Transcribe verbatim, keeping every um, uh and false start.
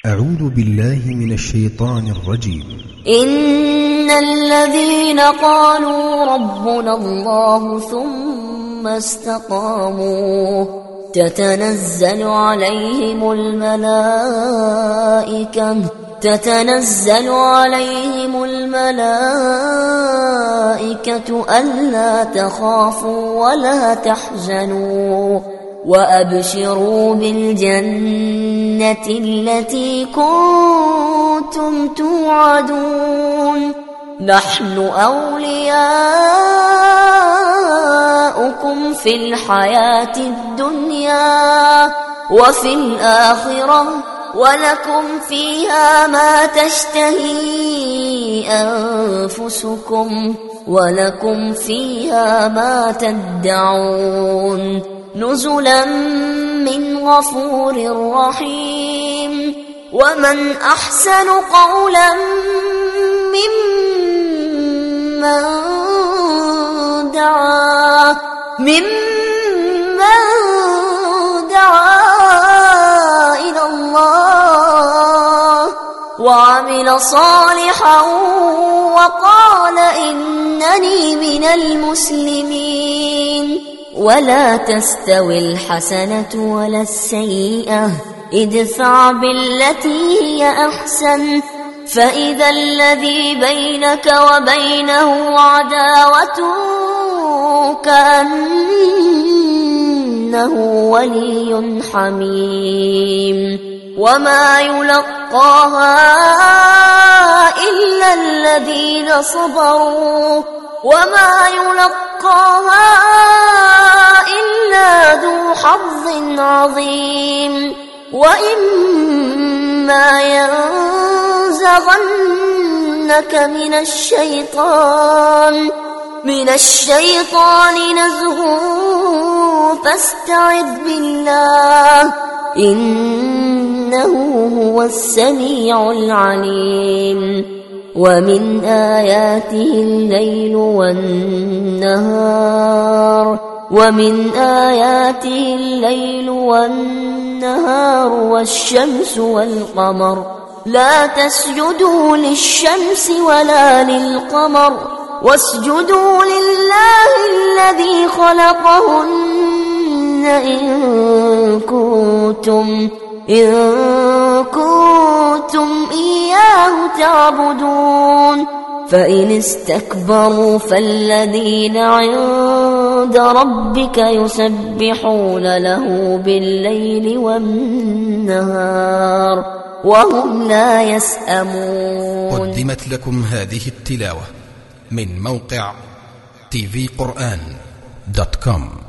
أعوذ بالله من الشيطان الرجيم. إن الذين قالوا ربنا الله ثم استقاموا تتنزل عليهم الملائكة تتنزل عليهم الملائكة ألا تخافوا ولا تحزنوا وأبشروا بالجنة التي كنتم توعدون نحن أولياؤكم في الحياة الدنيا وفي الآخرة ولكم فيها ما تشتهي أنفسكم ولكم فيها ما تدعون نزلا من غفور رحيم. ومن أحسن قولا ممن دعا ممن دعا إلى الله وعمل صالحا وقال إنني من المسلمين. ولا تستوي الحسنة ولا السيئة ادفع بالتي هي أحسن فإذا الذي بينك وبينه عداوة كأنه ولي حميم. وما يلقاها إلا الذين صبروا وما يلقاها إلا ذو حظ عظيم. وإما ينزغنك من الشيطان من الشيطان نزغ فاستعذ بالله إنه هو السميع العليم. ومن آياته الليل والنهار ومن آياته الليل والنهار والشمس والقمر لا تسجدوا للشمس ولا للقمر واسجدوا لله الذي خلقهن إن كنتم إن كنتم إياه تعبدون. فإن استكبروا فالذين عند ربك يسبحون له بالليل والنهار وهم لا يسأمون. قدمت لكم هذه التلاوة من موقع تي في قرآن دوت كوم.